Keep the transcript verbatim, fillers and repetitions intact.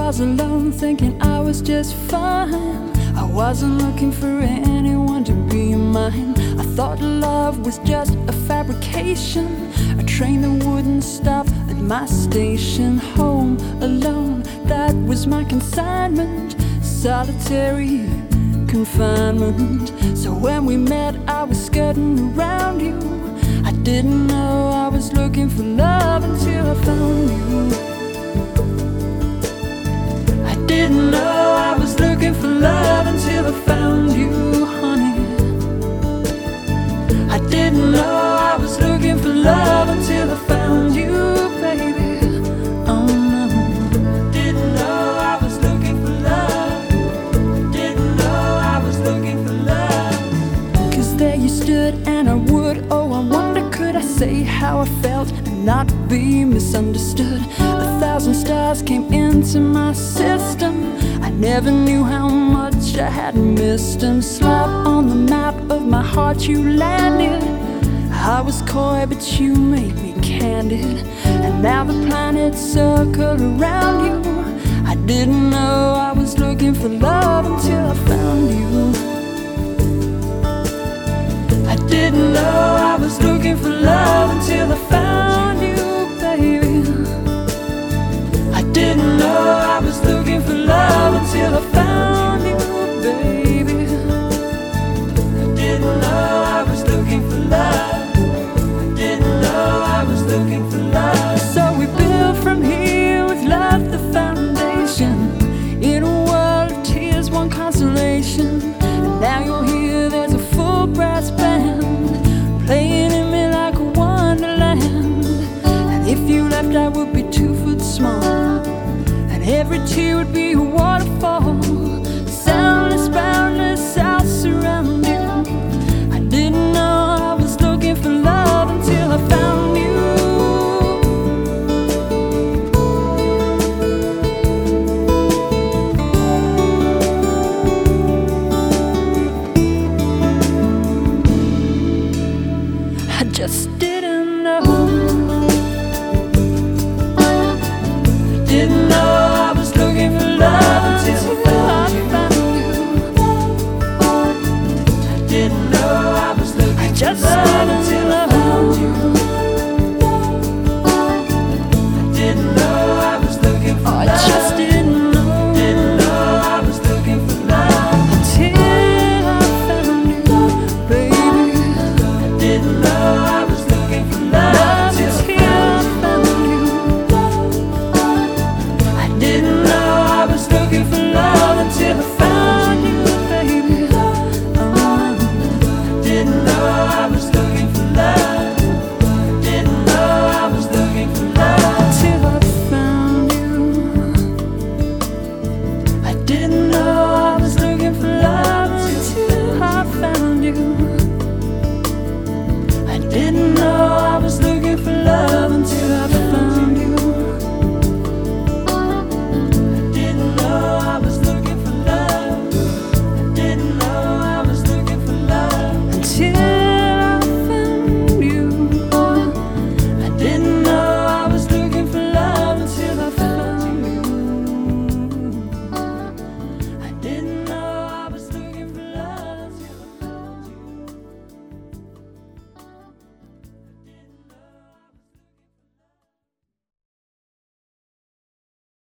was alone, thinking I was just fine. I wasn't looking for anyone to be mine. I thought love was just a fabrication, a train that wouldn't stop at my station. Home alone, that was my consignment, solitary confinement. So when we met, I was skirting around you. I didn't know I was looking for love until I found you. I didn't know I was looking for love until I found you, honey. I didn't know I was looking for love until I found you, baby. Oh no. I didn't know I was looking for love. I didn't know I was looking for love. 'Cause there you stood and I would, oh I wonder could I say how I felt and not be misunderstood. A thousand stars came into my system. I never knew how much I had missed. And slap on the map of my heart you landed. I was coy but you made me candid. And now the planets circle around you. I didn't know I was looking for love until I found you. I didn't know I was looking for love until I found you, baby. I didn't know I was looking for love until I found you, baby. I didn't know I was looking for love. I didn't know I was looking for love. So we built from here with love the foundation. In a world of tears, one consolation. And now you're here, there's a full brass band playing in me like a wonderland. And if you left, I would be two foot small, and every tear would be a waterfall.